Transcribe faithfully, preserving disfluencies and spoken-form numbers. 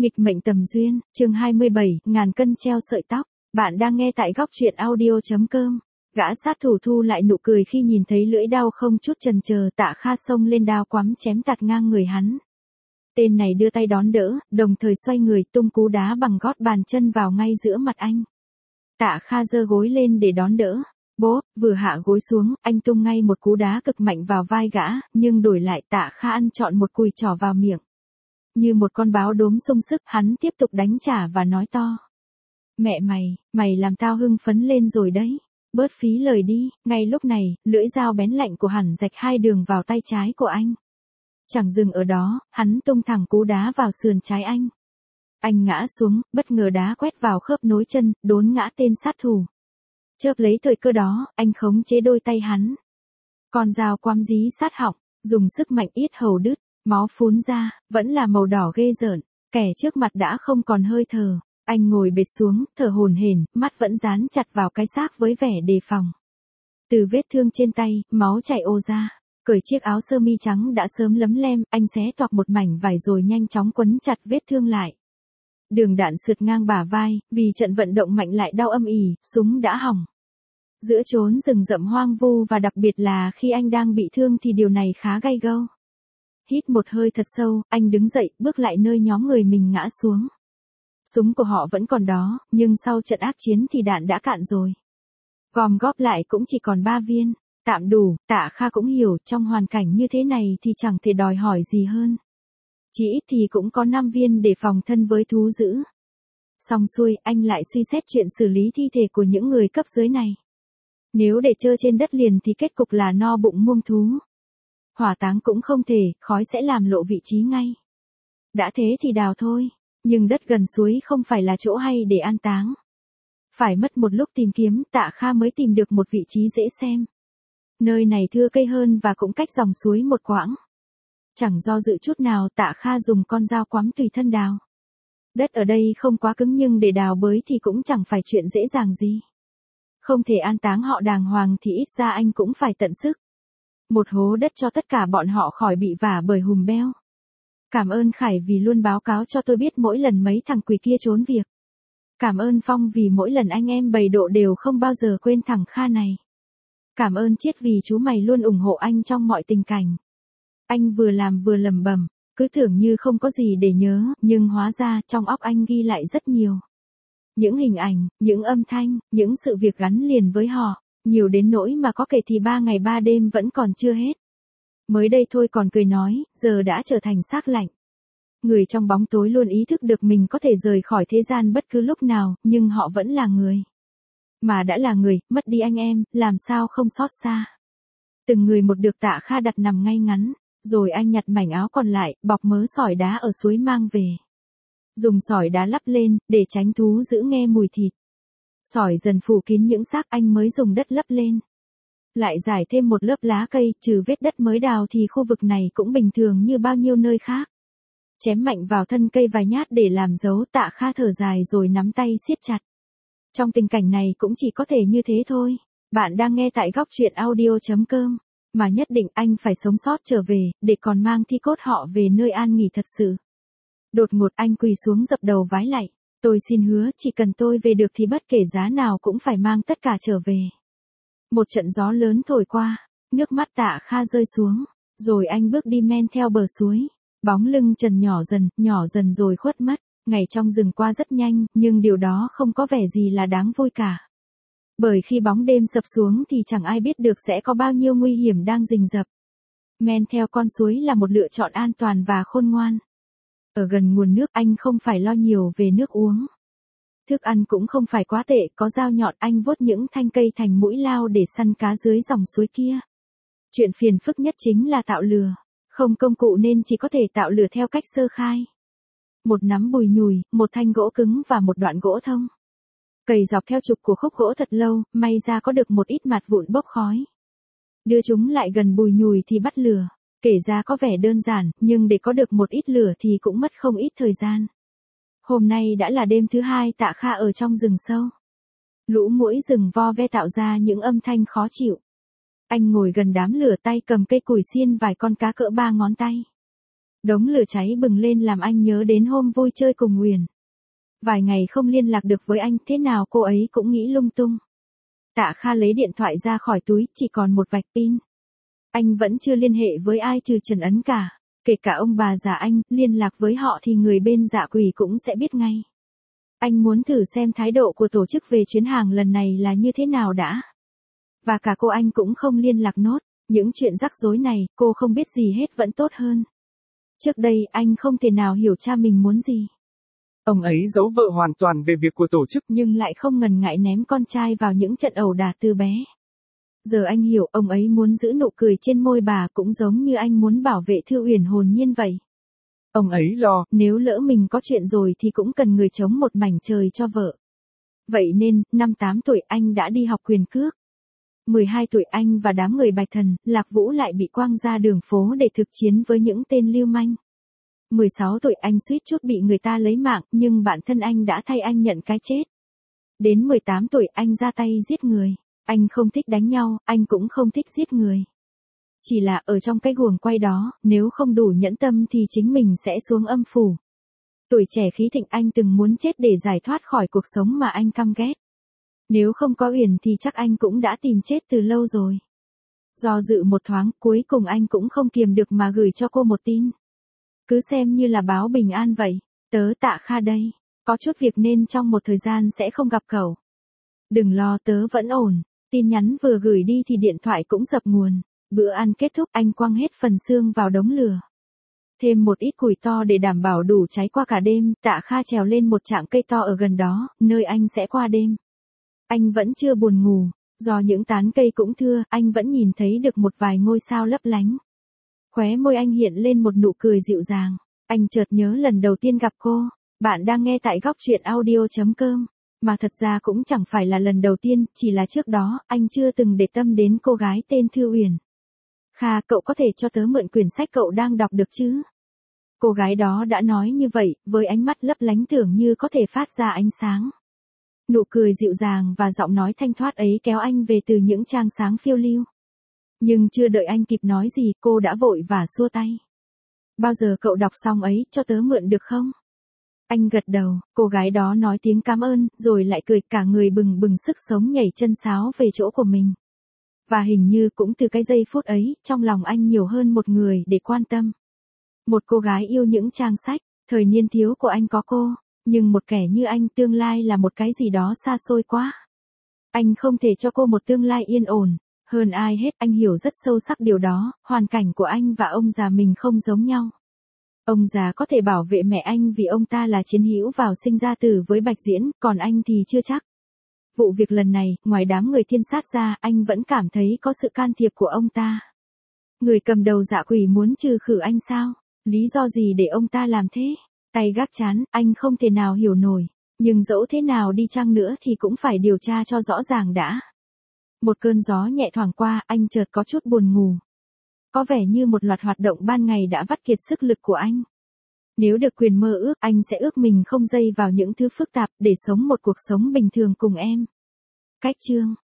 Nghịch mệnh tầm duyên, chương hai mươi bảy, ngàn cân treo sợi tóc. Bạn đang nghe tại góc truyện audio.com. Gã sát thủ thu lại nụ cười khi nhìn thấy lưỡi đao không chút chần chờ, Tạ Kha xông lên đao quắm chém tạt ngang người hắn. Tên này đưa tay đón đỡ, đồng thời xoay người tung cú đá bằng gót bàn chân vào ngay giữa mặt anh. Tạ Kha giơ gối lên để đón đỡ. Bố, vừa hạ gối xuống, anh tung ngay một cú đá cực mạnh vào vai gã, nhưng đổi lại Tạ Kha ăn trọn một cùi trỏ vào miệng. Như một con báo đốm sung sức, hắn tiếp tục đánh trả và nói to. Mẹ mày, mày làm tao hưng phấn lên rồi đấy. Bớt phí lời đi. Ngay lúc này, lưỡi dao bén lạnh của hắn rạch hai đường vào tay trái của anh. Chẳng dừng ở đó, hắn tung thẳng cú đá vào sườn trái anh. Anh ngã xuống, bất ngờ đá quét vào khớp nối chân, đốn ngã tên sát thủ. Chớp lấy thời cơ đó, anh khống chế đôi tay hắn. Con dao quắm dí sát họng, dùng sức mạnh yết hầu đứt. Máu phún ra, vẫn là màu đỏ ghê rợn, kẻ trước mặt đã không còn hơi thở, anh ngồi bệt xuống, thở hổn hển, mắt vẫn dán chặt vào cái xác với vẻ đề phòng. Từ vết thương trên tay, máu chảy ồ ra, cởi chiếc áo sơ mi trắng đã sớm lấm lem, anh xé toạc một mảnh vải rồi nhanh chóng quấn chặt vết thương lại. Đường đạn sượt ngang bả vai, vì trận vận động mạnh lại đau âm ỉ, súng đã hỏng. Giữa chốn rừng rậm hoang vu và đặc biệt là khi anh đang bị thương thì điều này khá gay go. Hít một hơi thật sâu, anh đứng dậy, bước lại nơi nhóm người mình ngã xuống. Súng của họ vẫn còn đó, nhưng sau trận ác chiến thì đạn đã cạn rồi. Gom góp lại cũng chỉ còn ba viên, tạm đủ. Tạ Kha cũng hiểu, trong hoàn cảnh như thế này thì chẳng thể đòi hỏi gì hơn. Chỉ ít thì cũng có năm viên để phòng thân với thú dữ. Xong xuôi, anh lại suy xét chuyện xử lý thi thể của những người cấp dưới này. Nếu để trơ trên đất liền thì kết cục là no bụng muông thú. Hỏa táng cũng không thể, khói sẽ làm lộ vị trí ngay. Đã thế thì đào thôi, nhưng đất gần suối không phải là chỗ hay để an táng. Phải mất một lúc tìm kiếm, Tạ Kha mới tìm được một vị trí dễ xem. Nơi này thưa cây hơn và cũng cách dòng suối một quãng. Chẳng do dự chút nào, Tạ Kha dùng con dao quắm tùy thân đào. Đất ở đây không quá cứng nhưng để đào bới thì cũng chẳng phải chuyện dễ dàng gì. Không thể an táng họ đàng hoàng thì ít ra anh cũng phải tận sức. Một hố đất cho tất cả bọn họ khỏi bị vả bởi hùm beo. Cảm ơn Khải vì luôn báo cáo cho tôi biết mỗi lần mấy thằng quỷ kia trốn việc. Cảm ơn Phong vì mỗi lần anh em bày độ đều không bao giờ quên thằng Kha này. Cảm ơn Chiết vì chú mày luôn ủng hộ anh trong mọi tình cảnh. Anh vừa làm vừa lẩm bẩm, cứ tưởng như không có gì để nhớ, nhưng hóa ra trong óc anh ghi lại rất nhiều. Những hình ảnh, những âm thanh, những sự việc gắn liền với họ. Nhiều đến nỗi mà có kể thì ba ngày ba đêm vẫn còn chưa hết. Mới đây thôi còn cười nói, giờ đã trở thành xác lạnh. Người trong bóng tối luôn ý thức được mình có thể rời khỏi thế gian bất cứ lúc nào, nhưng họ vẫn là người. Mà đã là người, mất đi anh em, làm sao không xót xa. Từng người một được Tạ Kha đặt nằm ngay ngắn, rồi anh nhặt mảnh áo còn lại, bọc mớ sỏi đá ở suối mang về. Dùng sỏi đá lắp lên, để tránh thú dữ nghe mùi thịt. Sỏi dần phủ kín những xác anh mới dùng đất lấp lên. Lại rải thêm một lớp lá cây, trừ vết đất mới đào thì khu vực này cũng bình thường như bao nhiêu nơi khác. Chém mạnh vào thân cây vài nhát để làm dấu, Tạ Kha thở dài rồi nắm tay siết chặt. Trong tình cảnh này cũng chỉ có thể như thế thôi. Bạn đang nghe tại góc truyện audio.com. Mà nhất định anh phải sống sót trở về, để còn mang thi cốt họ về nơi an nghỉ thật sự. Đột ngột anh quỳ xuống dập đầu vái lạy. Tôi xin hứa, chỉ cần tôi về được thì bất kể giá nào cũng phải mang tất cả trở về. Một trận gió lớn thổi qua, nước mắt Tạ Kha rơi xuống, rồi anh bước đi men theo bờ suối. Bóng lưng trần nhỏ dần, nhỏ dần rồi khuất mất. Ngày trong rừng qua rất nhanh, nhưng điều đó không có vẻ gì là đáng vui cả. Bởi khi bóng đêm sập xuống thì chẳng ai biết được sẽ có bao nhiêu nguy hiểm đang rình rập. Men theo con suối là một lựa chọn an toàn và khôn ngoan. Ở gần nguồn nước anh không phải lo nhiều về nước uống. Thức ăn cũng không phải quá tệ, có dao nhọn anh vuốt những thanh cây thành mũi lao để săn cá dưới dòng suối kia. Chuyện phiền phức nhất chính là tạo lửa. Không công cụ nên chỉ có thể tạo lửa theo cách sơ khai. Một nắm bùi nhùi, một thanh gỗ cứng và một đoạn gỗ thông. Cày dọc theo trục của khúc gỗ thật lâu, may ra có được một ít mạt vụn bốc khói. Đưa chúng lại gần bùi nhùi thì bắt lửa. Kể ra có vẻ đơn giản, nhưng để có được một ít lửa thì cũng mất không ít thời gian. Hôm nay đã là đêm thứ hai Tạ Kha ở trong rừng sâu. Lũ muỗi rừng vo ve tạo ra những âm thanh khó chịu. Anh ngồi gần đám lửa tay cầm cây củi xiên vài con cá cỡ ba ngón tay. Đống lửa cháy bừng lên làm anh nhớ đến hôm vui chơi cùng Nguyền. Vài ngày không liên lạc được với anh, thế nào cô ấy cũng nghĩ lung tung. Tạ Kha lấy điện thoại ra khỏi túi, chỉ còn một vạch pin. Anh vẫn chưa liên hệ với ai trừ Trần Ấn cả. Kể cả ông bà già anh, liên lạc với họ thì người bên Dạ Quỳ cũng sẽ biết ngay. Anh muốn thử xem thái độ của tổ chức về chuyến hàng lần này là như thế nào đã. Và cả cô anh cũng không liên lạc nốt. Những chuyện rắc rối này, cô không biết gì hết vẫn tốt hơn. Trước đây, anh không thể nào hiểu cha mình muốn gì. Ông ấy giấu vợ hoàn toàn về việc của tổ chức nhưng lại không ngần ngại ném con trai vào những trận ẩu đả từ bé. Giờ anh hiểu ông ấy muốn giữ nụ cười trên môi bà cũng giống như anh muốn bảo vệ Thư Uyển hồn nhiên vậy. Ông ấy lo, nếu lỡ mình có chuyện rồi thì cũng cần người chống một mảnh trời cho vợ. Vậy nên, năm tám tuổi anh đã đi học quyền cước. mười hai tuổi anh và đám người Bạch Thần, Lạc Vũ lại bị quăng ra đường phố để thực chiến với những tên lưu manh. mười sáu tuổi anh suýt chút bị người ta lấy mạng, nhưng bản thân anh đã thay anh nhận cái chết. Đến mười tám tuổi anh ra tay giết người. Anh không thích đánh nhau, anh cũng không thích giết người. Chỉ là ở trong cái guồng quay đó, nếu không đủ nhẫn tâm thì chính mình sẽ xuống âm phủ. Tuổi trẻ khí thịnh anh từng muốn chết để giải thoát khỏi cuộc sống mà anh căm ghét. Nếu không có Uyển thì chắc anh cũng đã tìm chết từ lâu rồi. Do dự một thoáng, cuối cùng anh cũng không kiềm được mà gửi cho cô một tin. Cứ xem như là báo bình an vậy. Tớ Tạ Kha đây. Có chút việc nên trong một thời gian sẽ không gặp cậu. Đừng lo, tớ vẫn ổn. Tin nhắn vừa gửi đi thì điện thoại cũng dập nguồn. Bữa ăn kết thúc anh quăng hết phần xương vào đống lửa. Thêm một ít củi to để đảm bảo đủ cháy qua cả đêm, Tạ Kha trèo lên một chảng cây to ở gần đó, nơi anh sẽ qua đêm. Anh vẫn chưa buồn ngủ, do những tán cây cũng thưa, anh vẫn nhìn thấy được một vài ngôi sao lấp lánh. Khóe môi anh hiện lên một nụ cười dịu dàng, anh chợt nhớ lần đầu tiên gặp cô. Bạn đang nghe tại góc truyện audio chấm com. Mà thật ra cũng chẳng phải là lần đầu tiên, chỉ là trước đó, anh chưa từng để tâm đến cô gái tên Thư Uyển. Kha, cậu có thể cho tớ mượn quyển sách cậu đang đọc được chứ? Cô gái đó đã nói như vậy, với ánh mắt lấp lánh tưởng như có thể phát ra ánh sáng. Nụ cười dịu dàng và giọng nói thanh thoát ấy kéo anh về từ những trang sáng phiêu lưu. Nhưng chưa đợi anh kịp nói gì, cô đã vội và xua tay. Bao giờ cậu đọc xong ấy, cho tớ mượn được không? Anh gật đầu, cô gái đó nói tiếng cảm ơn, rồi lại cười, cả người bừng bừng sức sống nhảy chân sáo về chỗ của mình. Và hình như cũng từ cái giây phút ấy, trong lòng anh nhiều hơn một người để quan tâm. Một cô gái yêu những trang sách, thời niên thiếu của anh có cô, nhưng một kẻ như anh tương lai là một cái gì đó xa xôi quá. Anh không thể cho cô một tương lai yên ổn, hơn ai hết anh hiểu rất sâu sắc điều đó, hoàn cảnh của anh và ông già mình không giống nhau. Ông già có thể bảo vệ mẹ anh vì ông ta là chiến hữu vào sinh ra tử với Bạch Diễn, còn anh thì chưa chắc. Vụ việc lần này, ngoài đám người thiên sát ra, anh vẫn cảm thấy có sự can thiệp của ông ta. Người cầm đầu Dạ Quỷ muốn trừ khử anh sao? Lý do gì để ông ta làm thế? Tay gác chán, anh không thể nào hiểu nổi. Nhưng dẫu thế nào đi chăng nữa thì cũng phải điều tra cho rõ ràng đã. Một cơn gió nhẹ thoảng qua, anh chợt có chút buồn ngủ. Có vẻ như một loạt hoạt động ban ngày đã vắt kiệt sức lực của anh. Nếu được quyền mơ ước, anh sẽ ước mình không dây vào những thứ phức tạp để sống một cuộc sống bình thường cùng em. Cách chương